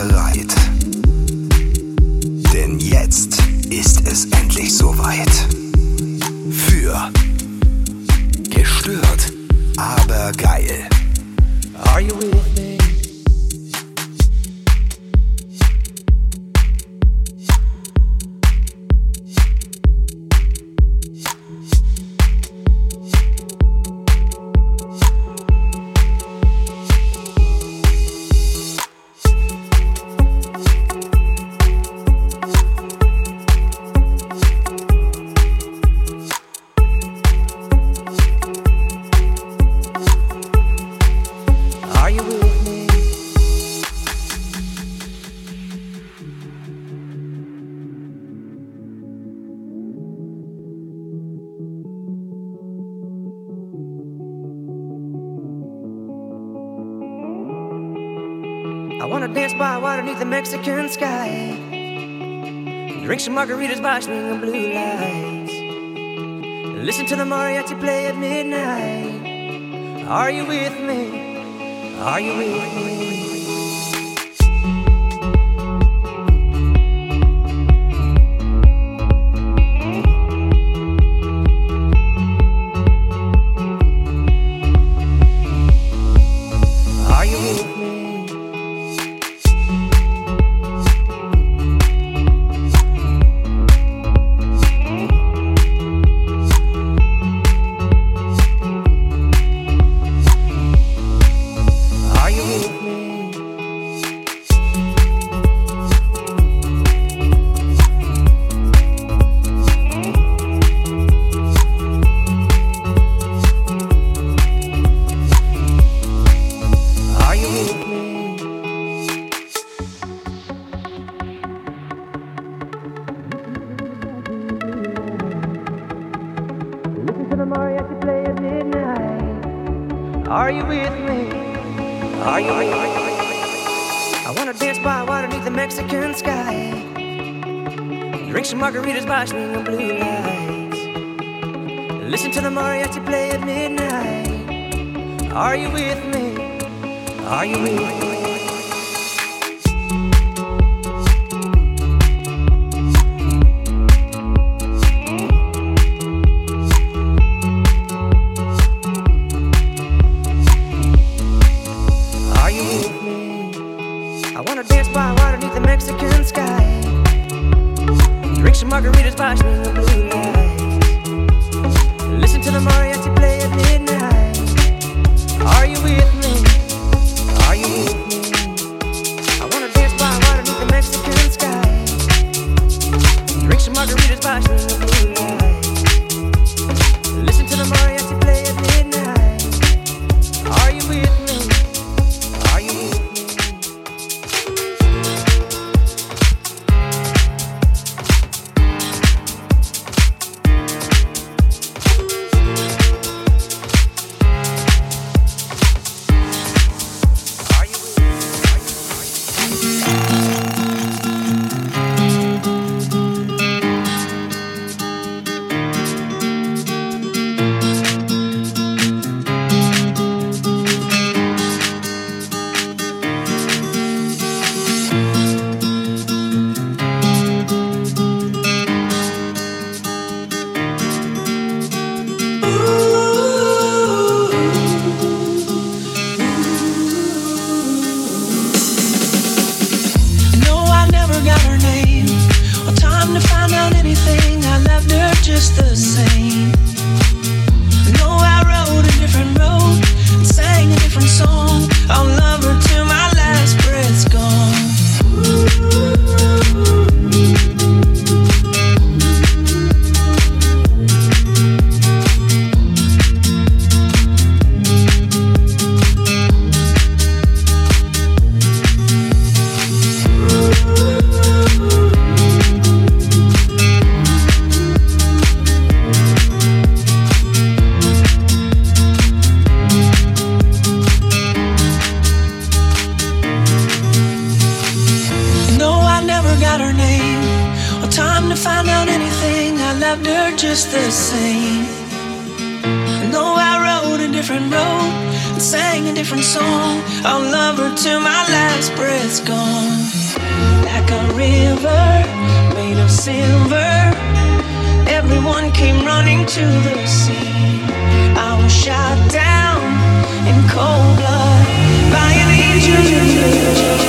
bereit? Denn jetzt ist es endlich soweit. Für gestört, aber geil. Are you with me? I wanna dance by water beneath the Mexican sky, drink some margaritas by swinging blue lights, listen to the mariachi play at midnight. Are you with me? Are you with me? Are you with me? Are you with me? I wanna dance by water beneath the Mexican sky, drink some margaritas by swinging blue lights, listen to the mariachi play at midnight. Are you with me? Are you with me? Mexican sky, drink some margaritas by swinging blue lights, listen to the mariachi play at midnight. Are you with me? Are you with me? I wanna dance by water beneath the Mexican sky, drink some margaritas by swinging blue lights, listen to the mariachi play at midnight. Are you with me? Are you with me? Just the same. No, I rode a different road and sang a different song. I'll love her till my last breath's gone. Just the same. No, I rode a different road and sang a different song. I'll love her till my last breath's gone. Like a river made of silver, everyone came running to the sea. I was shot down in cold blood by an angel.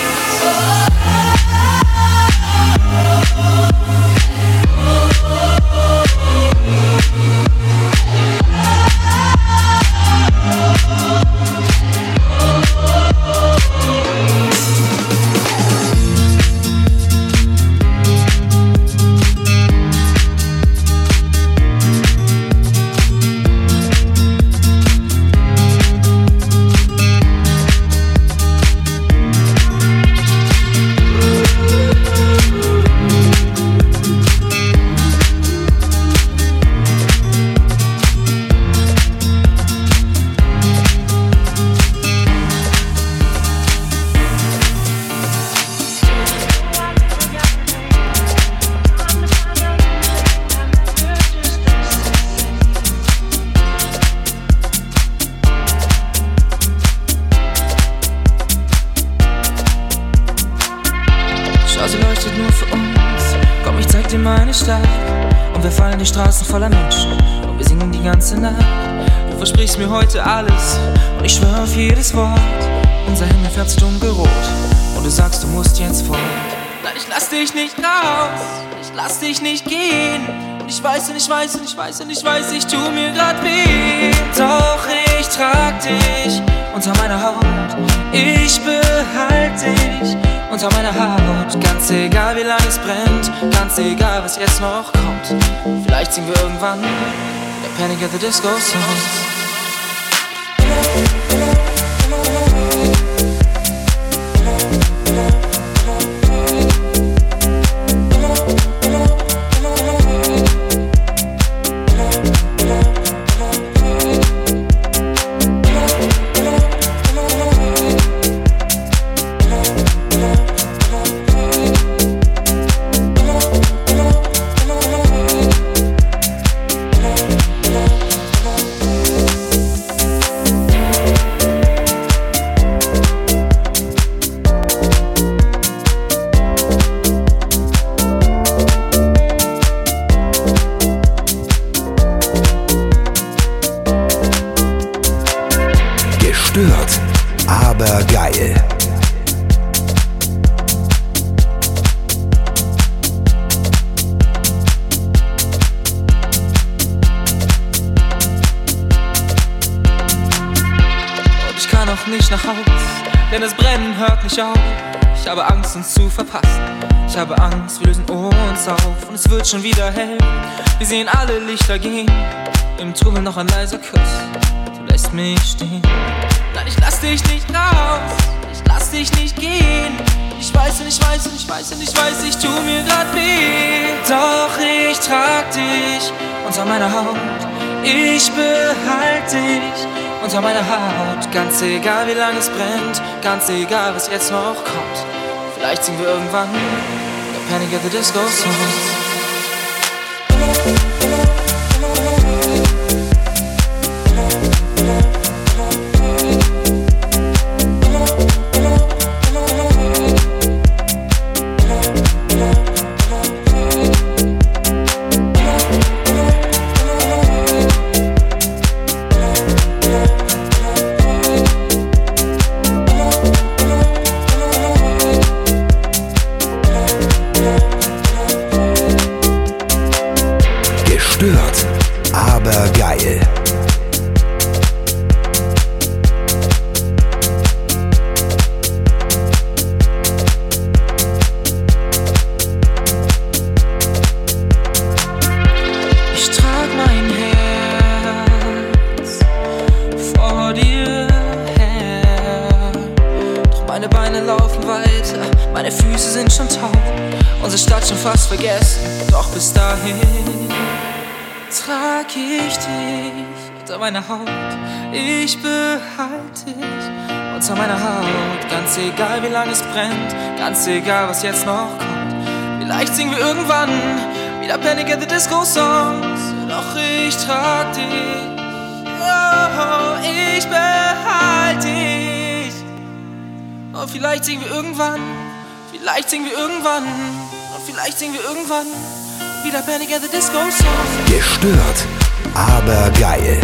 Und wir fallen die Straßen voller Menschen und wir singen die ganze Nacht. Du versprichst mir heute alles und ich schwöre auf jedes Wort. Unser Himmel färbt dunkelrot und du sagst, du musst jetzt fort. Nein, ich lass dich nicht raus, ich lass dich nicht gehen. Und ich weiß und ich weiß und ich weiß und ich weiß, ich tu mir grad weh. Doch ich trag dich unter meiner Haut, ich behalte dich unter meiner Haut. Ganz egal wie lange es brennt, ganz egal was jetzt noch kommt. Vielleicht singen wir irgendwann der Panic at the Disco Song. Gestört, aber geil. Und ich kann auch nicht nach Haus, denn das Brennen hört nicht auf. Ich habe Angst, uns zu verpassen. Ich habe Angst, wir lösen uns auf und es wird schon wieder hell. Wir sehen alle Lichter gehen, im Trubel noch ein leiser Kuss. Du lässt mich stehen. Nein, ich lass dich nicht raus, ich lass dich nicht gehen. Ich weiß und ich weiß und ich weiß und ich weiß, ich tu mir grad weh. Doch ich trag dich unter meiner Haut, ich behalte dich unter meiner Haut. Ganz egal wie lange es brennt, ganz egal was jetzt noch kommt. Vielleicht singen wir irgendwann der Panic at the Disco Song. Gestört, aber geil. Ich trag mein Herz vor dir her, doch meine Beine laufen weiter, meine Füße sind schon taub, unsere Stadt schon fast vergessen, doch bis dahin trag ich dich unter meiner Haut, ich behalte dich unter meiner Haut. Ganz egal wie lange es brennt, ganz egal was jetzt noch kommt. Vielleicht singen wir irgendwann wieder Panic at the Disco Songs. Doch ich trag dich, oh, ich behalte vielleicht singen wir irgendwann, vielleicht singen wir irgendwann, und vielleicht singen wir irgendwann wieder Panic at the Disco Song. Gestört, aber geil.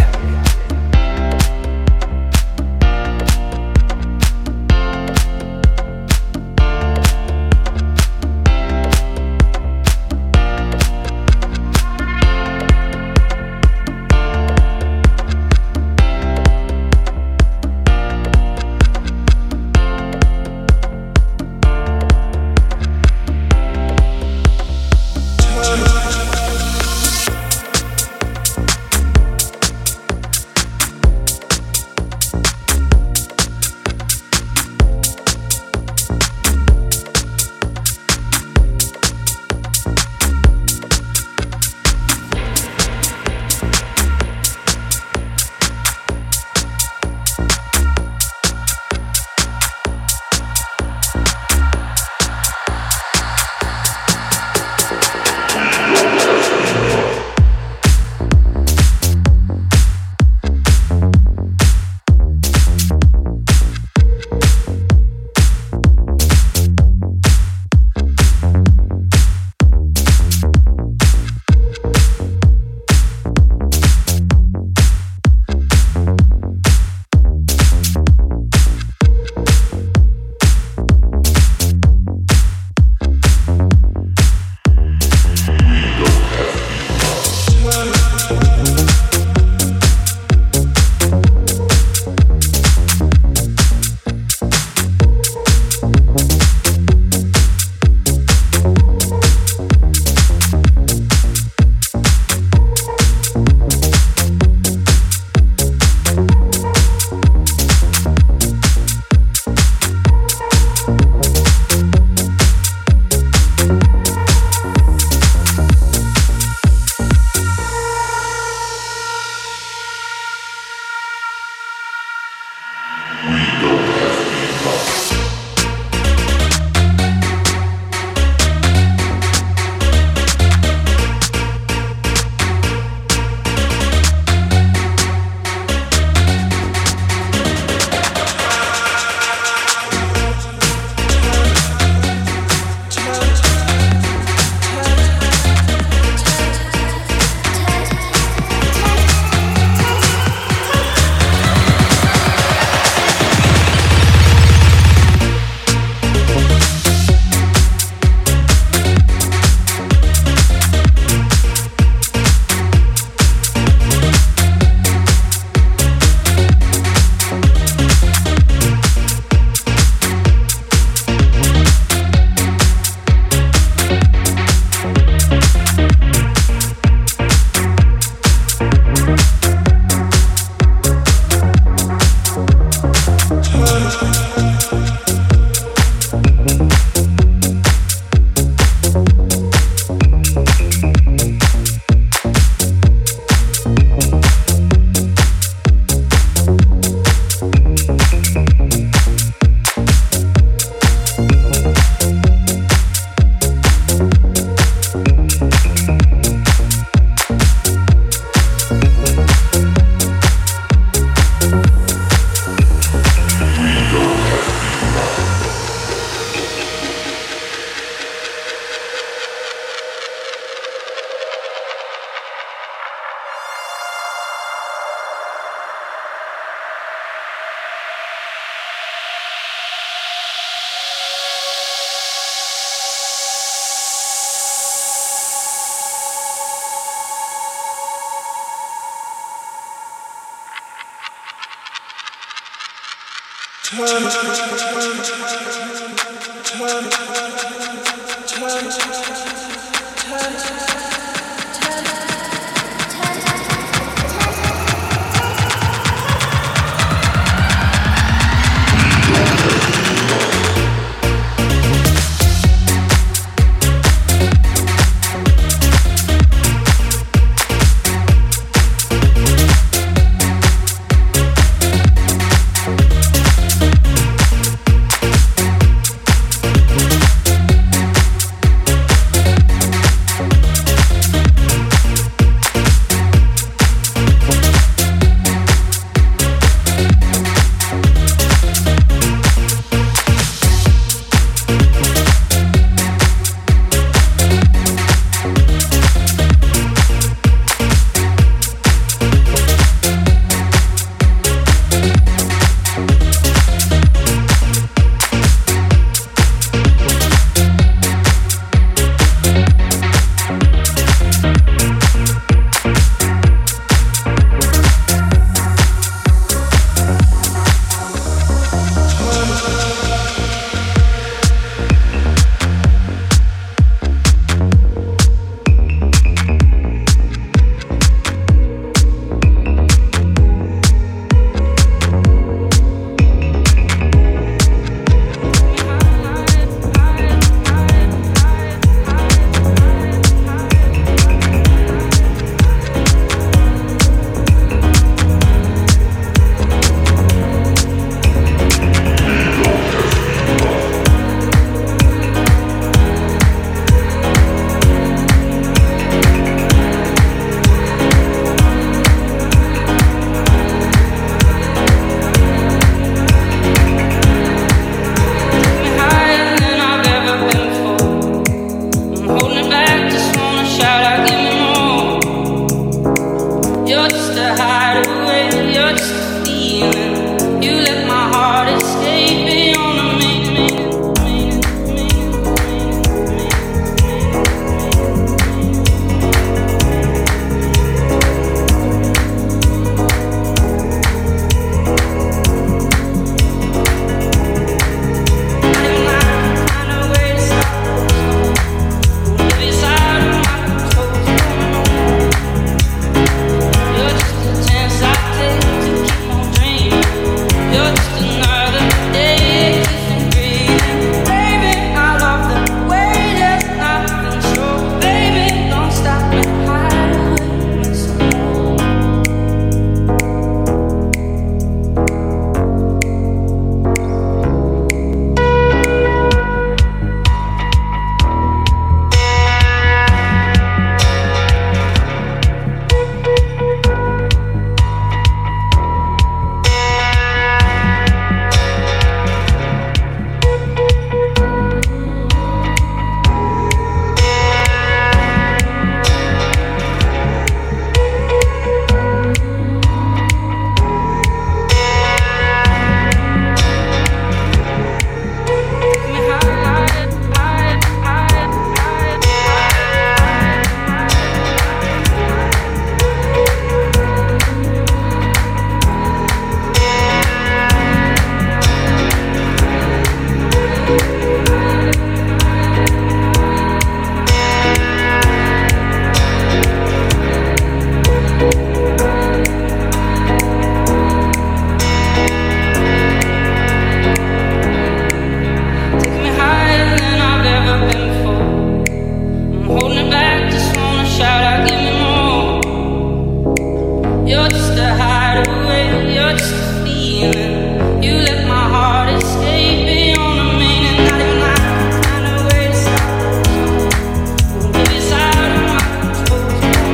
feeling. You let my heart escape beyond the main, and not even I can find a way to stop it. Maybe it's out of my control.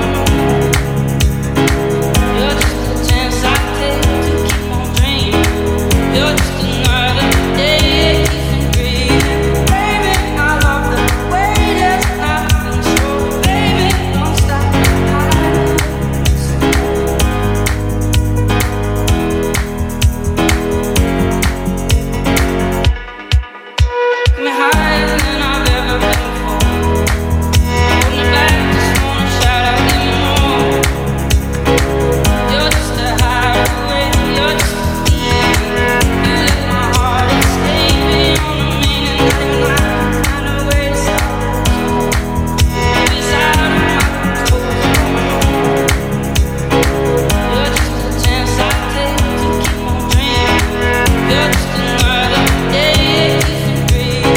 You're just a chance I take to keep on dreaming. You're just another day that keeps me breathing. Baby, I love the way there's nothing, so baby, don't stop. Get me higher than I've ever been before. Hold me back, just wanna shout out, give me more. You're just a hideaway, you're just a feeling. You let my heart escape beyond the main, and not even I can find a way to stop it. Maybe it's out of my control. You're just a chance I take to keep on dreaming. You're just another day that keeps me breathing.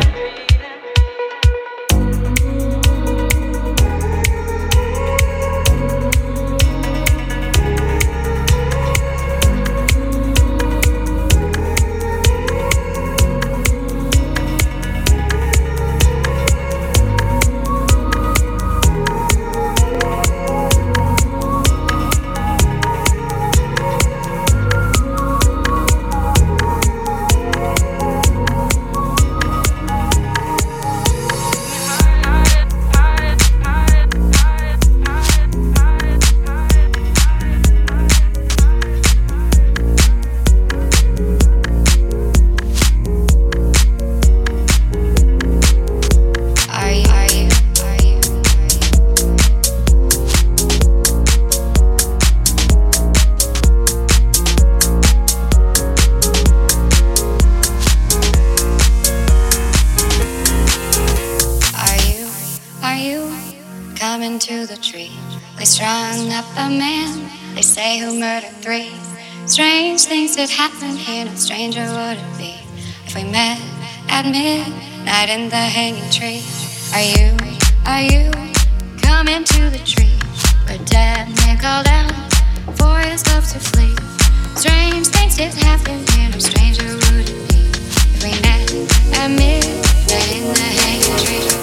Are you coming to the tree? They strung up a man, they say, who murdered 3. Strange things that happen here, no stranger would it be if we met at midnight in the hanging tree. Are you coming to the tree where dead men called out for his love to flee? Strange things that happen here, no stranger would it be if we met at midnight in the hanging tree.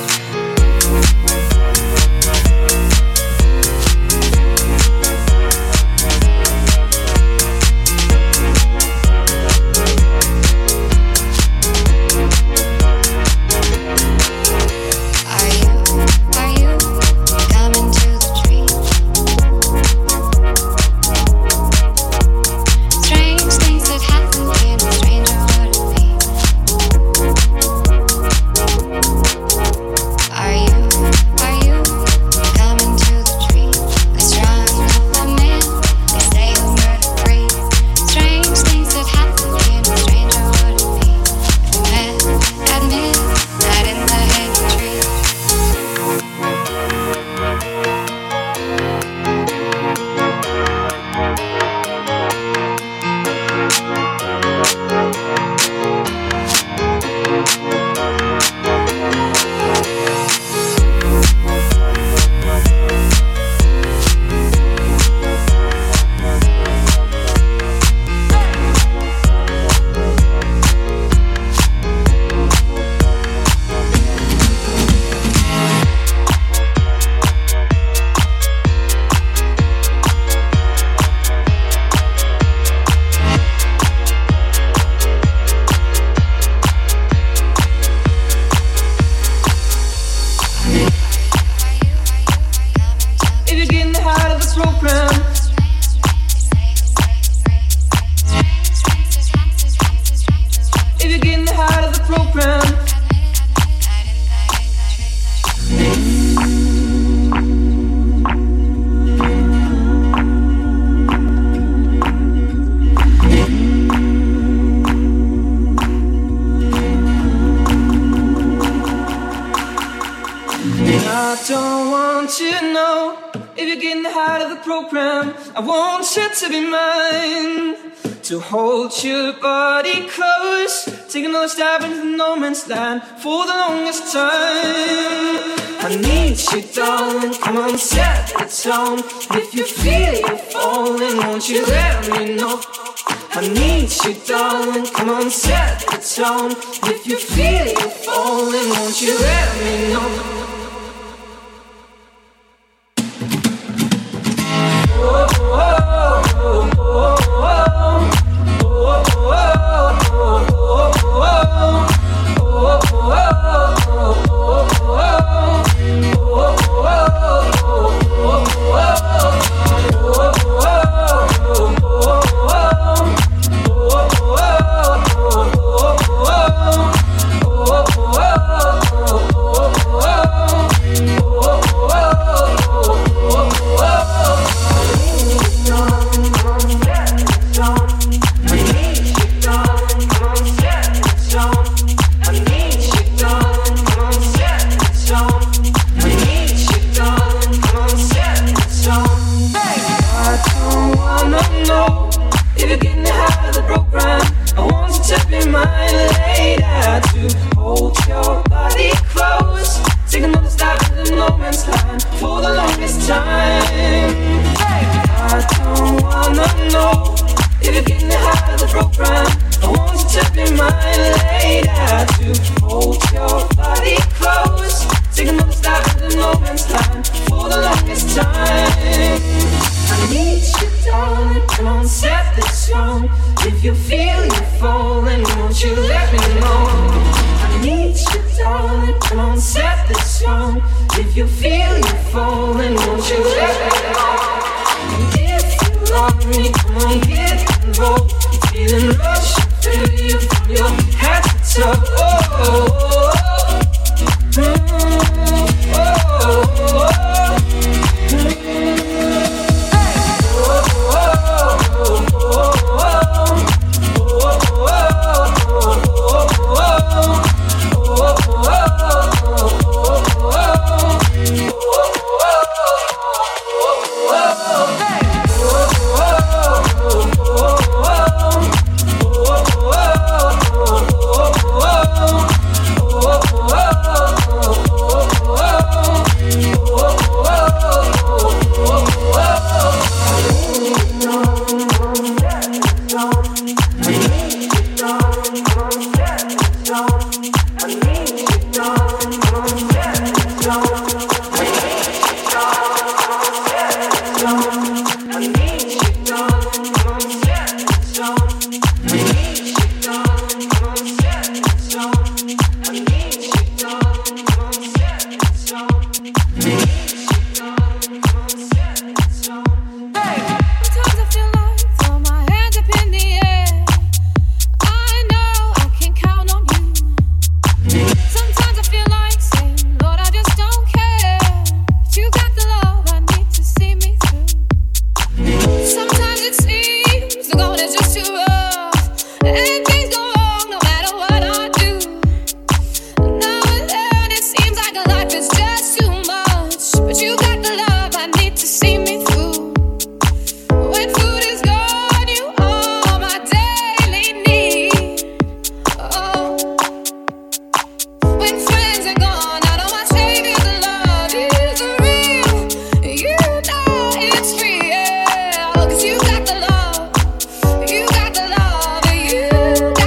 Are you coming to the tree? Strange things that happen here, no stranger would it be. Are you coming to the tree? They strung up a man, they say, who murdered 3. Strange things that happen here, no stranger would it be if we met at midnight in the hanging tree. If you're getting out of the program, if you're getting out of the program, I don't want you to know. If you're getting out of the program, I want you to be mine. To hold your body close, take another stab into no man's land for the longest time. I need you, darling, come on, set the tone. If you feel you're falling, won't you let me know? I need you, darling. Come on, set the tone. If you feel you're falling, won't you let me know? You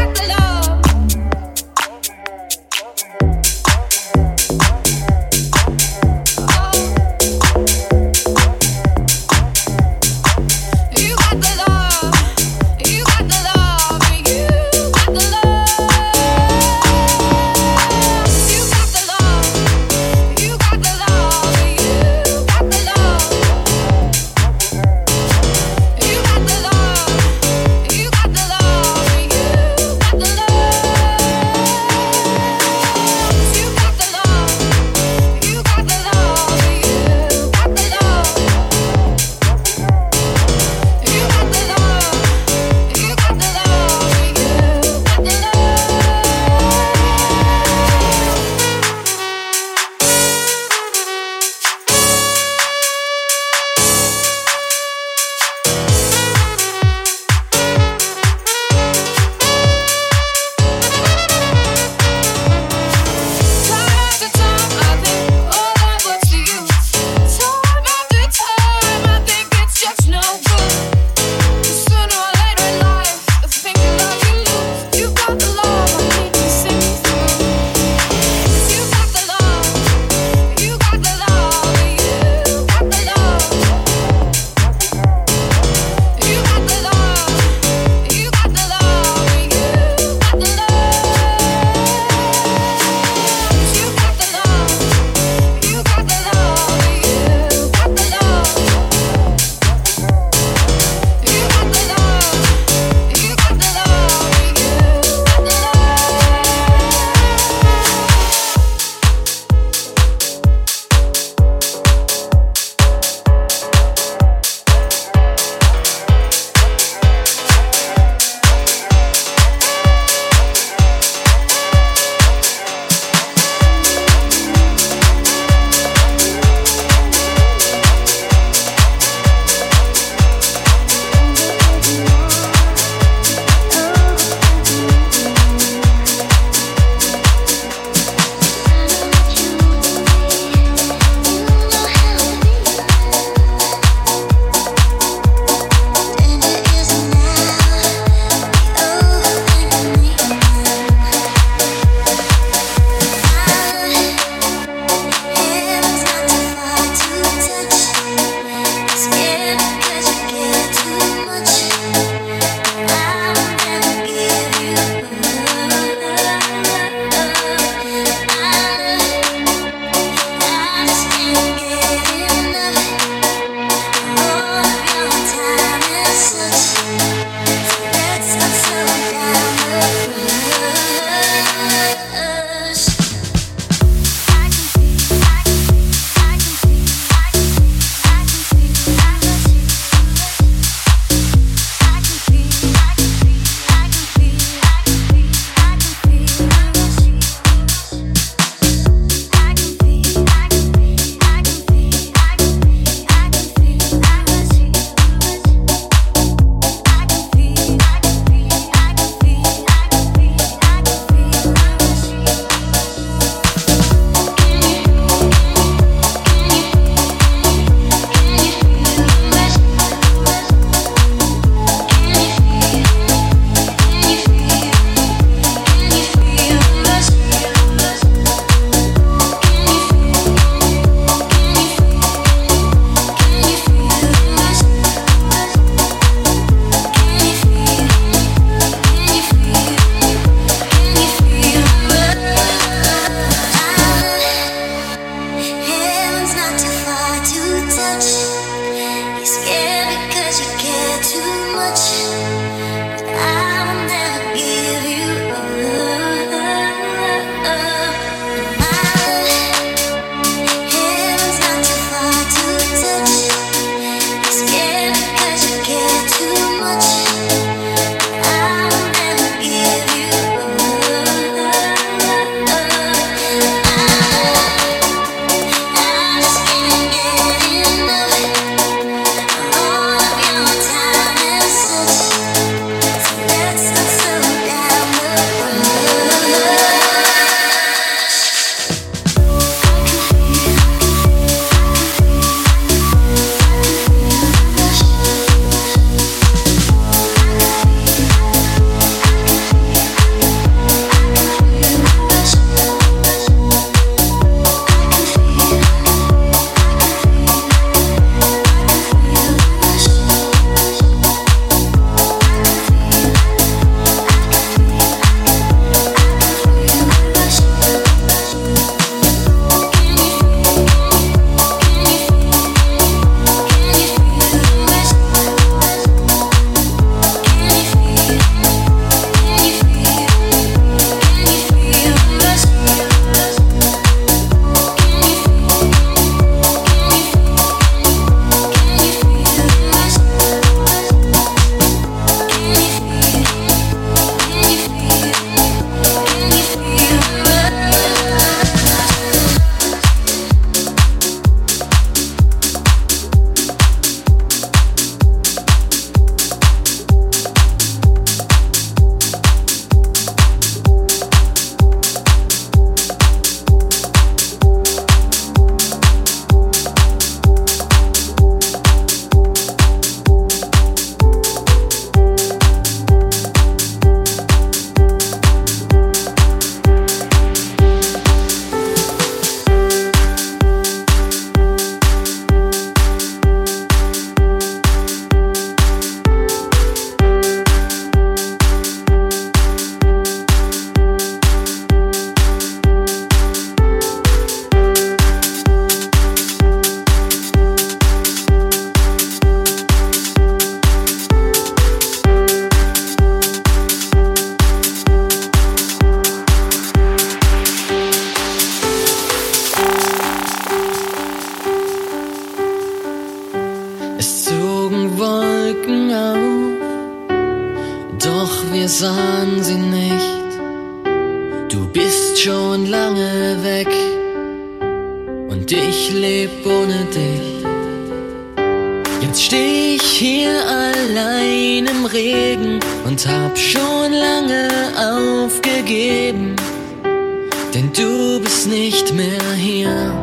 sie nicht. Du bist schon lange weg und ich leb ohne dich. Jetzt steh ich hier allein im Regen und hab schon lange aufgegeben, denn du bist nicht mehr hier.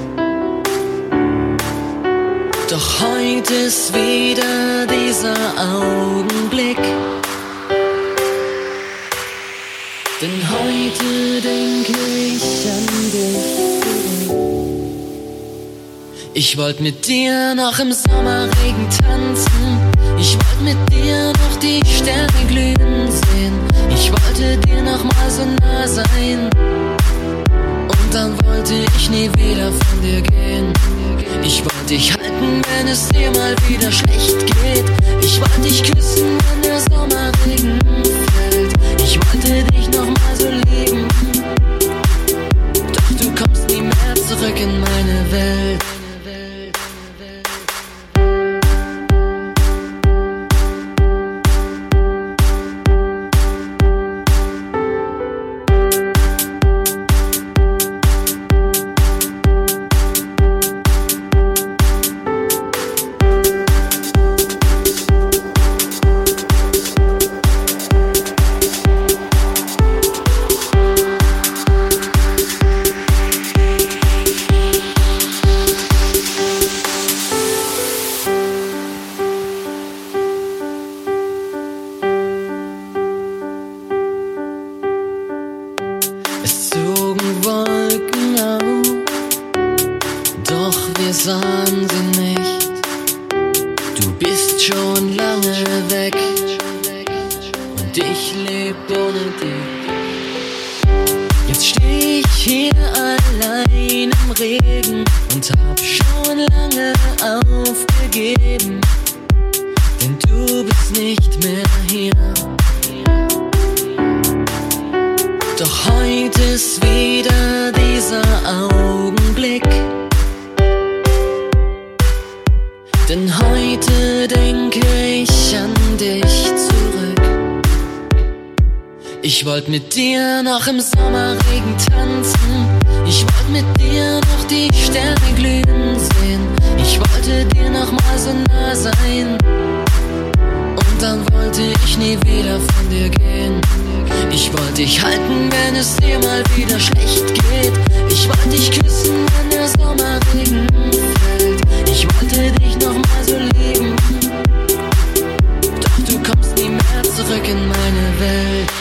Doch heute ist wieder dieser Augenblick, denn heute denke ich an dich. Ich wollt mit dir noch im Sommerregen tanzen, ich wollt mit dir noch die Sterne glühen sehen, ich wollte dir noch mal so nah sein, und dann wollte ich nie wieder von dir gehen. Ich wollte dich halten, wenn es dir mal wieder schlecht geht, ich wollte dich küssen, wenn der Sommerregen fällt, ich wollte dich noch mal so lieben, doch du kommst nie mehr zurück in meine Welt. Ich wollt mit dir noch im Sommerregen tanzen, ich wollt mit dir noch die Sterne glühen sehen, ich wollte dir noch mal so nah sein, und dann wollte ich nie wieder von dir gehen. Ich wollte dich halten, wenn es dir mal wieder schlecht geht, ich wollte dich küssen, wenn der Sommerregen fällt, ich wollte dich noch mal so lieben, doch du kommst nie mehr zurück in meine Welt.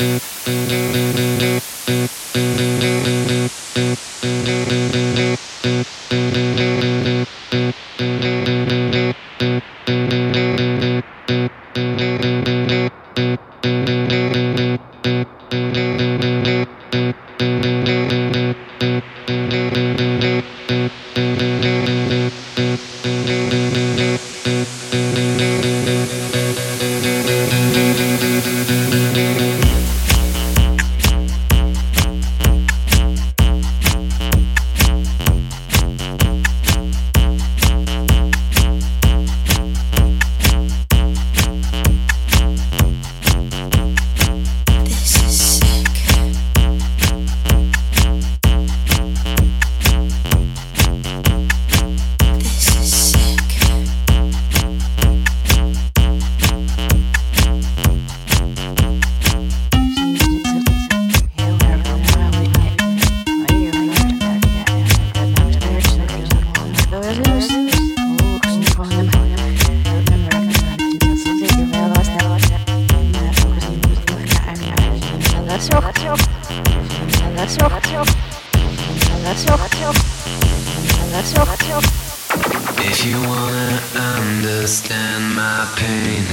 If you wanna understand my pain,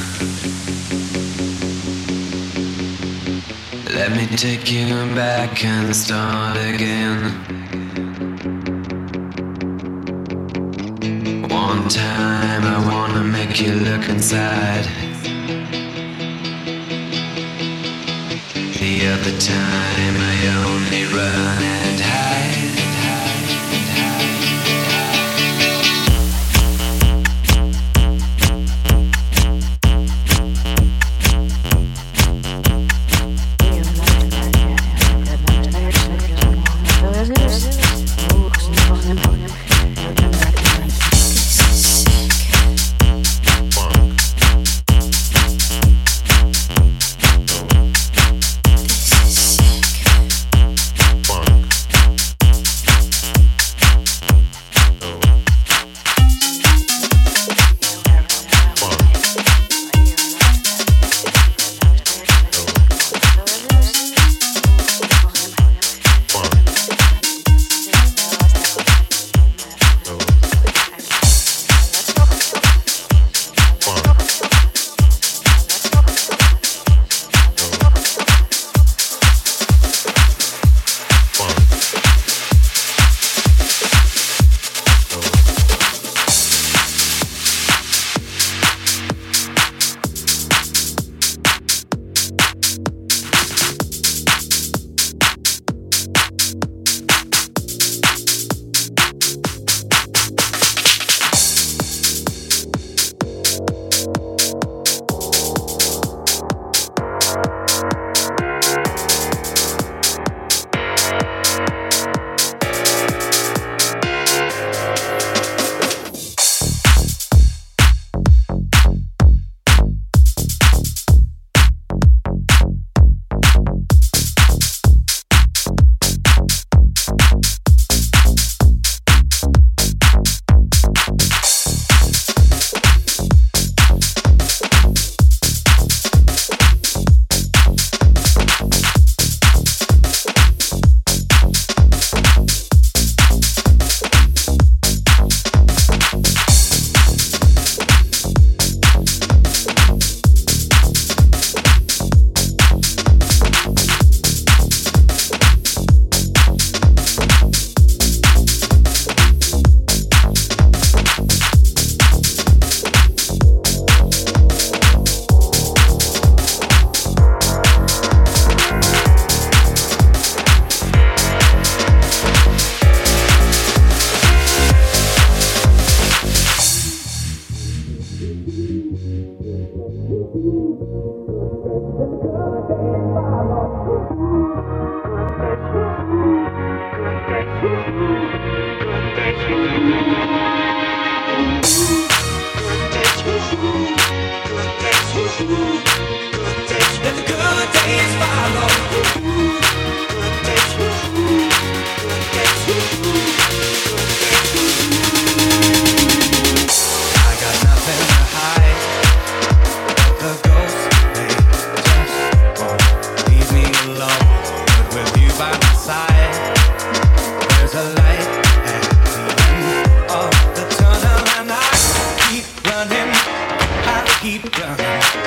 let me take you back and start again. One time I wanna make you look inside. The other time I only run and hide. Funk.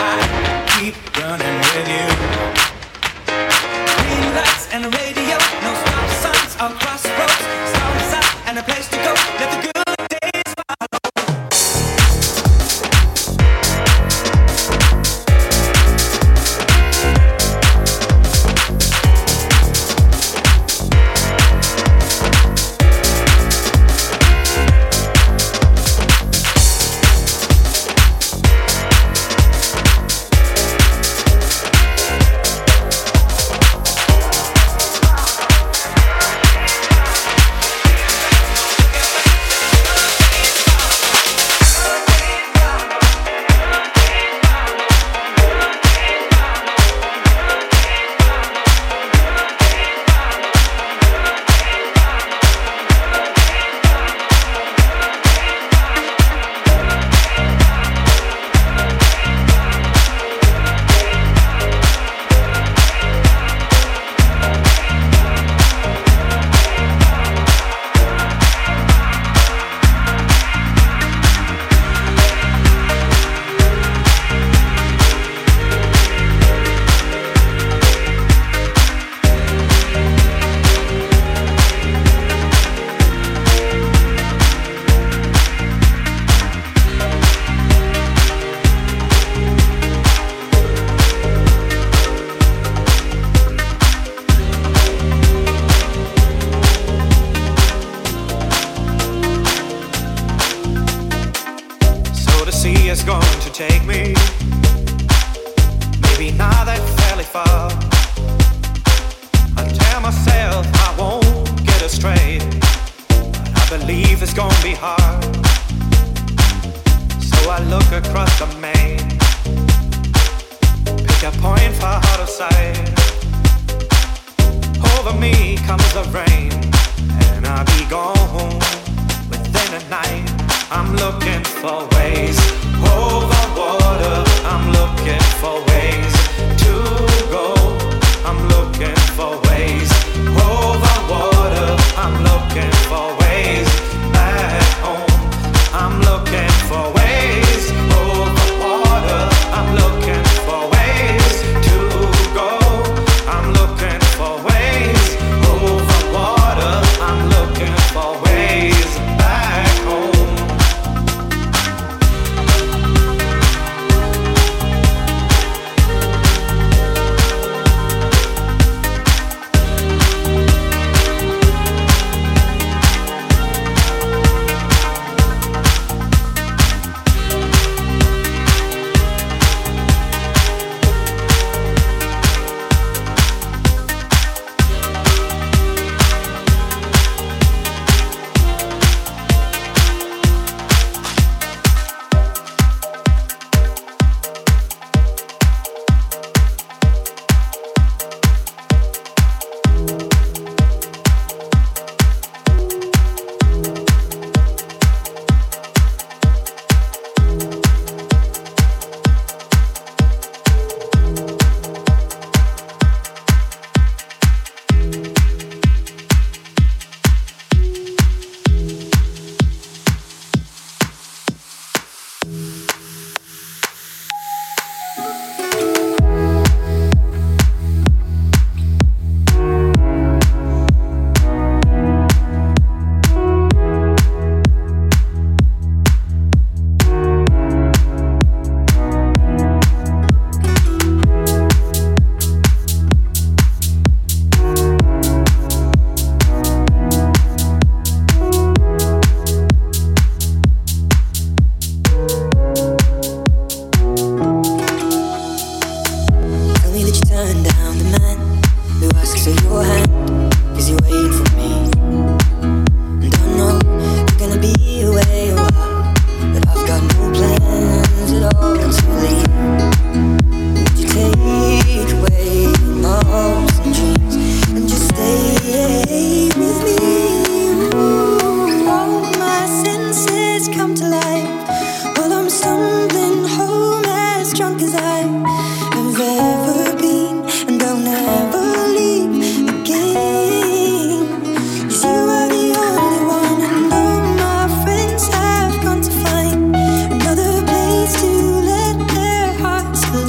Love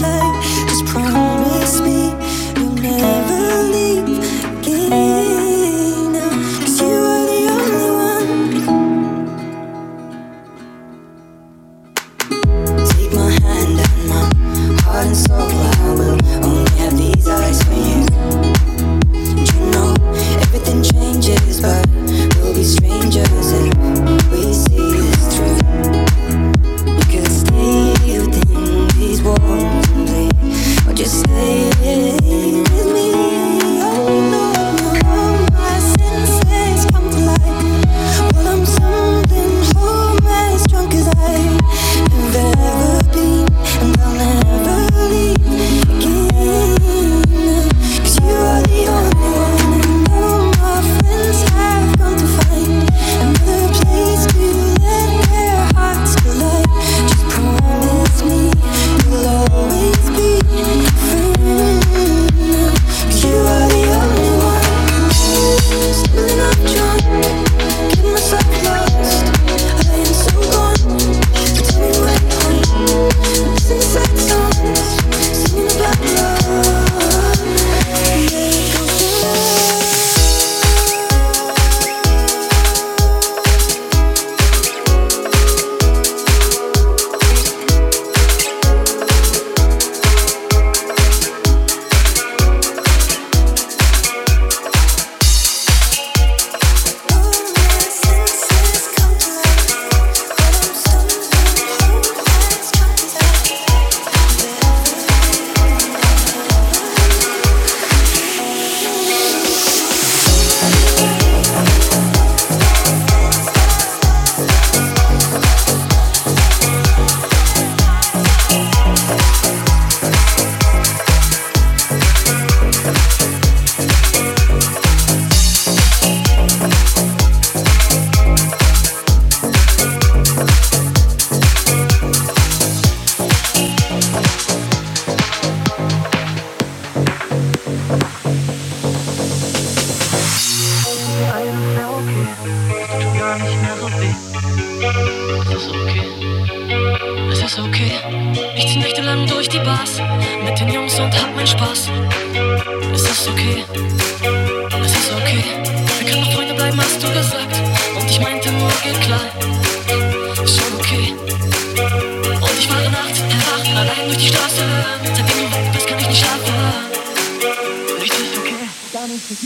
durch die Bars mit den Jungs und hab meinen Spaß. Es ist okay, es ist okay. Wir können noch Freunde bleiben, hast du gesagt. Und ich meinte nur, geht klar. Ist schon okay. Und ich fahre nachts erwacht, allein durch die Straße. Seitdem du weg bist, kann ich nicht schlafen. Richtig okay, gar nicht okay.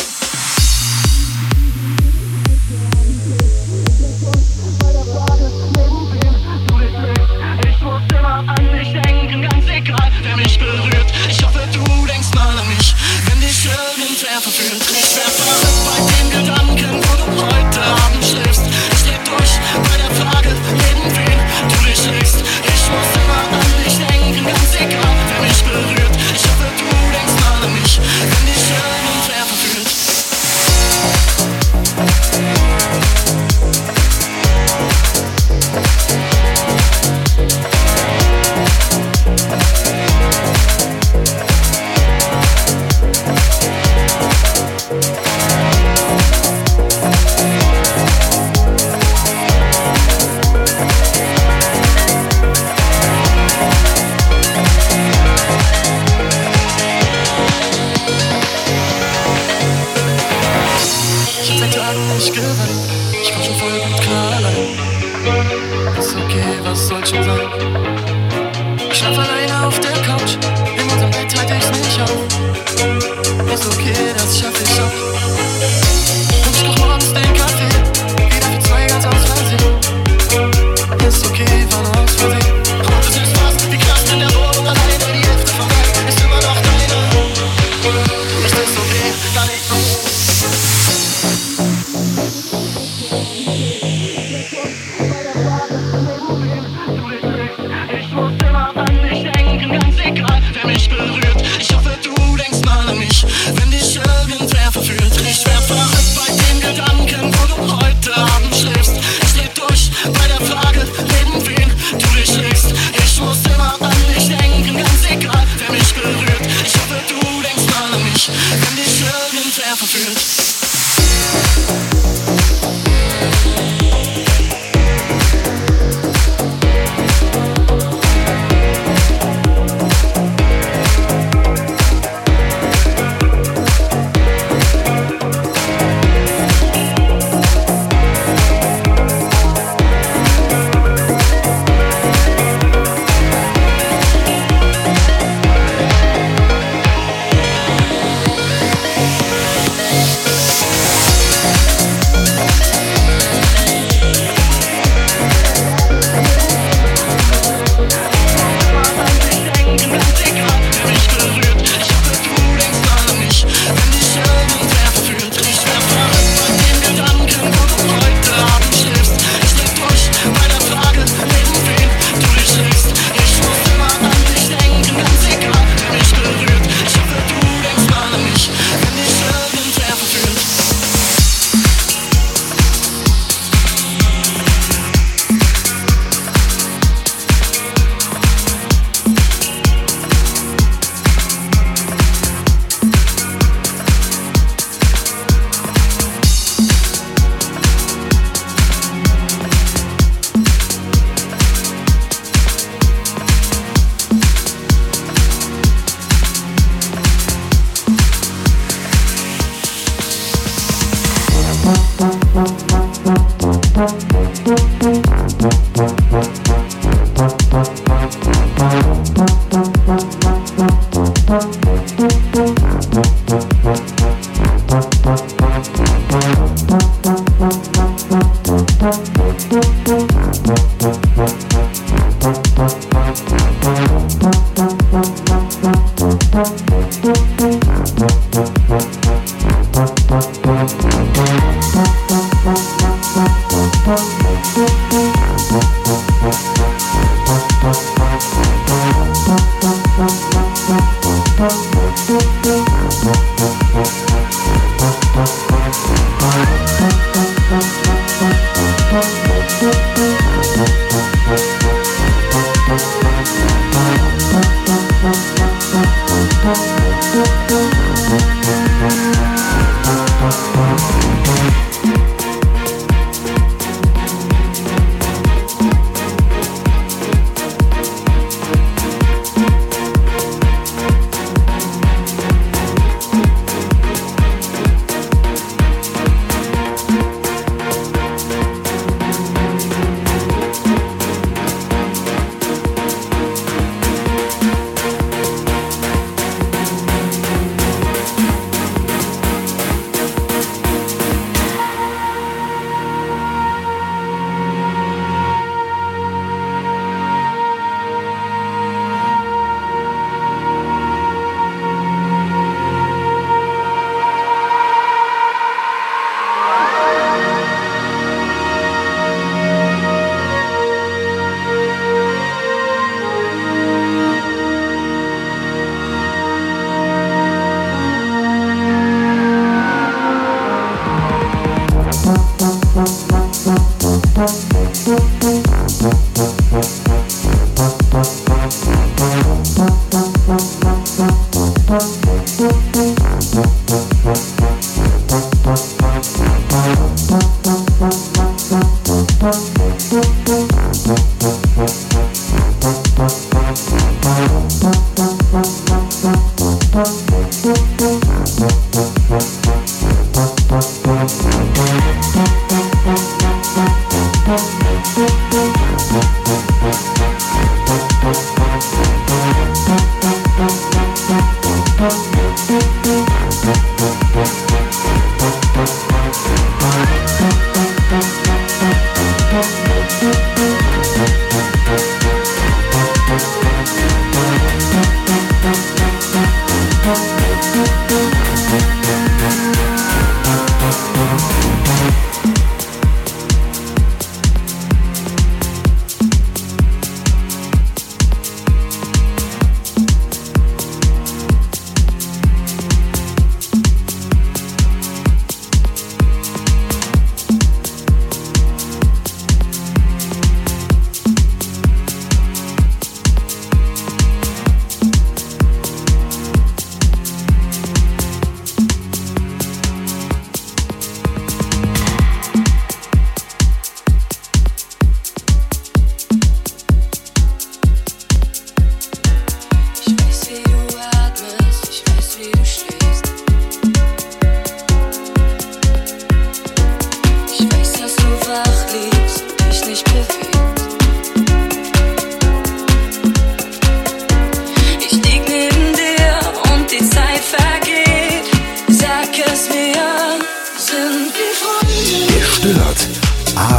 An mich denken, ganz egal, wer mich berührt. Ich hoffe, du denkst mal an mich, wenn dich irgendwer verführt. Ich wär verrückt bei den Gedanken, wo du heute Abend schläfst. Ich leb durch bei der Frage, neben wen du dich legst. Ich muss immer an dich denken, ganz egal, wer mich berührt. Ich hoffe, du denkst mal an mich, wenn dich irgendwer verführt. Ich komm schon voll gut klar allein. Ist okay, was soll schon sein? Ich schlaf alleine auf der Couch. In unserem Bett halte ich's nicht auf. Ist okay, das schaff ich auch. Und ich koch morgens den Kaffee. Wieder für zwei ganz aus Versehen. Ist okay, war nur aus Versehen. Und es ist fast wie Knast in der Wohnung alleine. Die Hälfte vorbei ist immer noch deine. Ist es okay, gar nicht so. Ich muss immer an dich denken, ganz egal, wer mich berührt. Ich hoffe, du denkst mal an mich, wenn dich irgendwer verführt. Ich wär verrückt bei den Gedanken, wo du heute Abend schläfst. Ich leb durch bei der Frage, neben wen du dich legst. Ich muss immer an dich denken, ganz egal, wer mich berührt. Ich hoffe, du denkst mal an mich, wenn dich irgendwer verführt.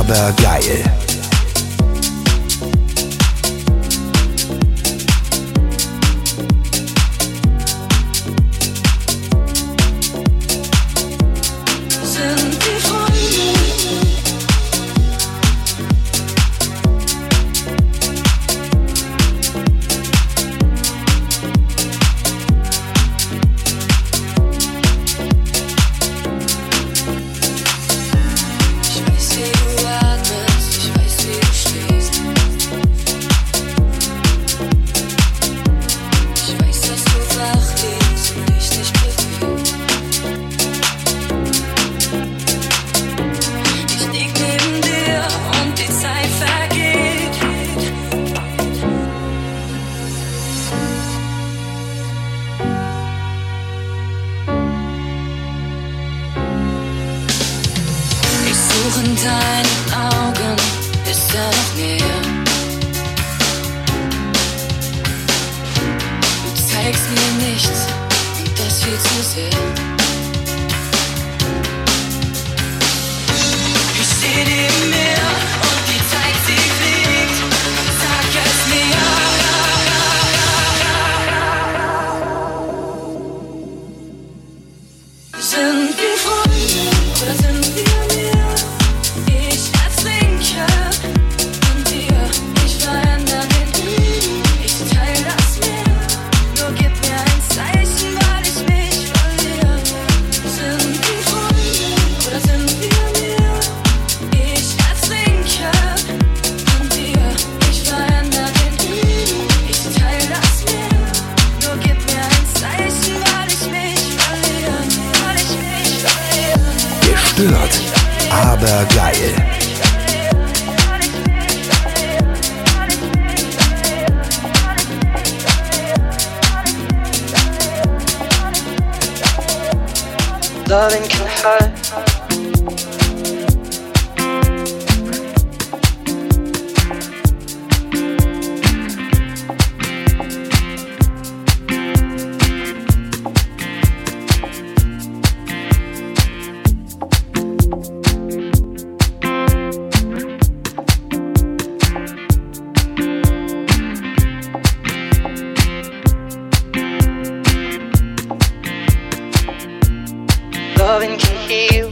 aber geil. In deinen Augen ist noch mehr. Du zeigst mir nichts und das viel zu sehr. Ich steh neben mir und die Zeit, sie fliegt. Sag es mir. Sind wir Freunde oder sind wir mehr? Ich erzwinke an dir, ich verändere den ich teile das Meer. Nur gib mir ein Zeichen, weil ich mich verliere. Sind wir Freunde oder sind wir mehr? Ich erzwinke an dir, ich verändere den ich teile das Meer. Nur gib mir ein Zeichen, weil ich mich verliere. Gestört, aber geil. Loving can hurt. Loving can heal.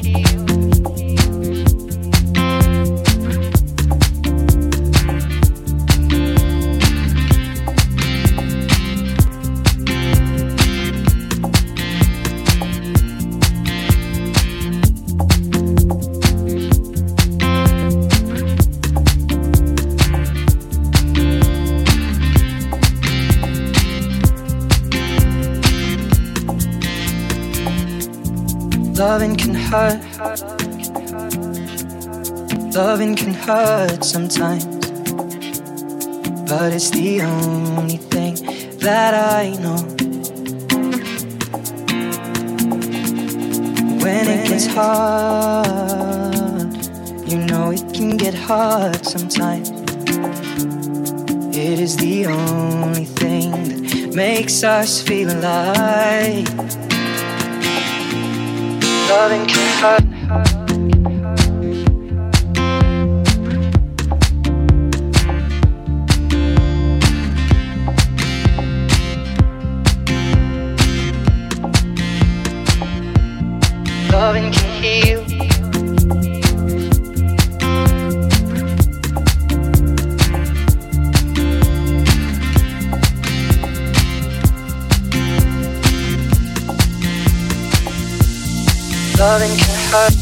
Loving can hurt. Loving can hurt sometimes, but it's the only thing that I know. When it gets hard, you know it can get hard sometimes. It is the only thing that makes us feel alive. Loving can hurt. Loving can heal. Loving can hurt.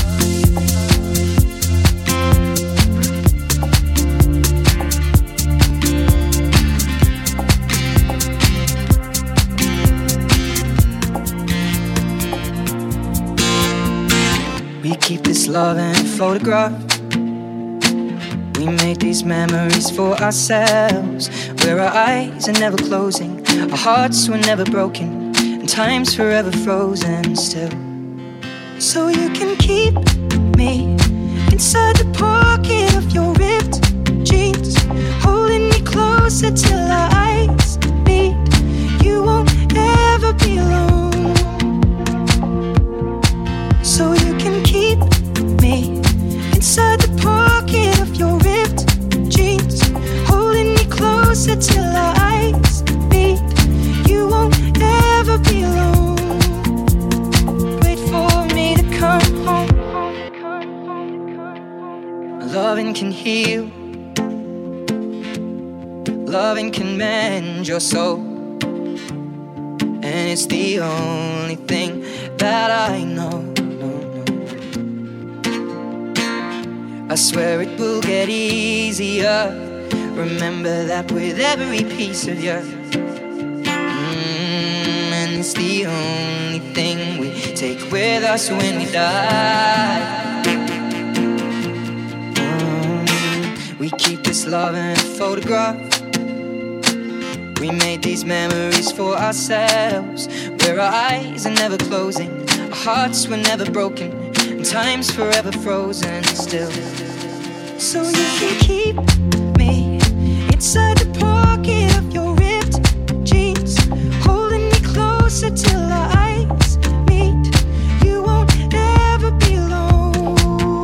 We keep this love in a photograph. We make these memories for ourselves, where our eyes are never closing, our hearts were never broken, and time's forever frozen still. So you can keep me inside the pocket of your ripped jeans, holding me closer till our eyes meet. You won't ever be alone. So you can keep me inside the pocket heal. Loving can mend your soul, and it's the only thing that I know. I swear it will get easier. Remember that with every piece of you. And it's the only thing we take with us when we die. We keep this love in a photograph. We made these memories for ourselves, where our eyes are never closing, our hearts were never broken, and time's forever frozen still. So you can keep me inside the pocket of your ripped jeans, holding me closer till our eyes meet. You won't ever be alone.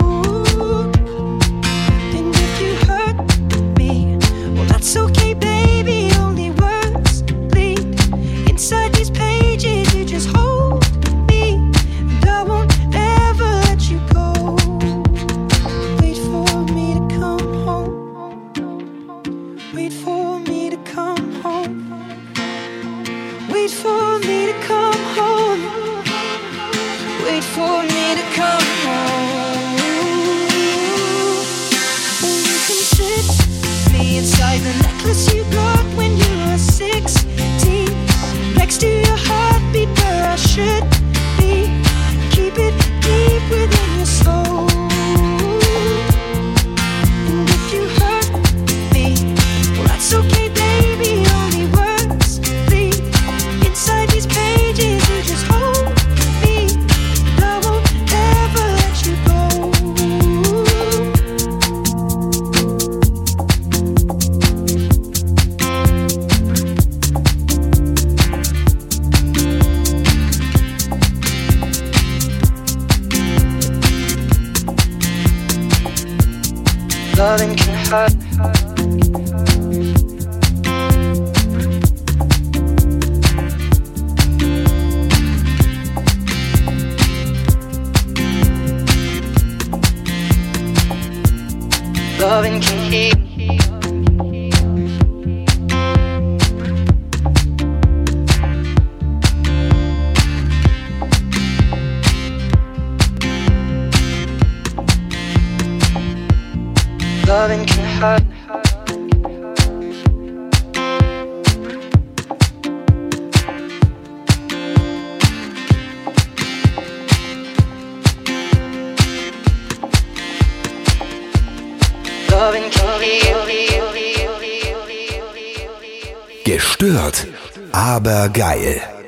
And if you hurt me, well, that's okay, baby. Only words bleed inside these pages. You just hold me, and I won't ever let you go. Wait for me to come home. Wait for me to come home. Wait for me to come home. Wait for me to come home. And you can sit me inside the necklace you got when you were 16, next to your heartbeat where I should be. Keep it deep within your soul. And if you hurt me, well, that's okay, baby. Only words bleed inside these pages. You just hold me, and I won't ever let you go. Loving can hurt. Loving can heal. Loving can hurt. Loving can heal. Gestört, aber geil.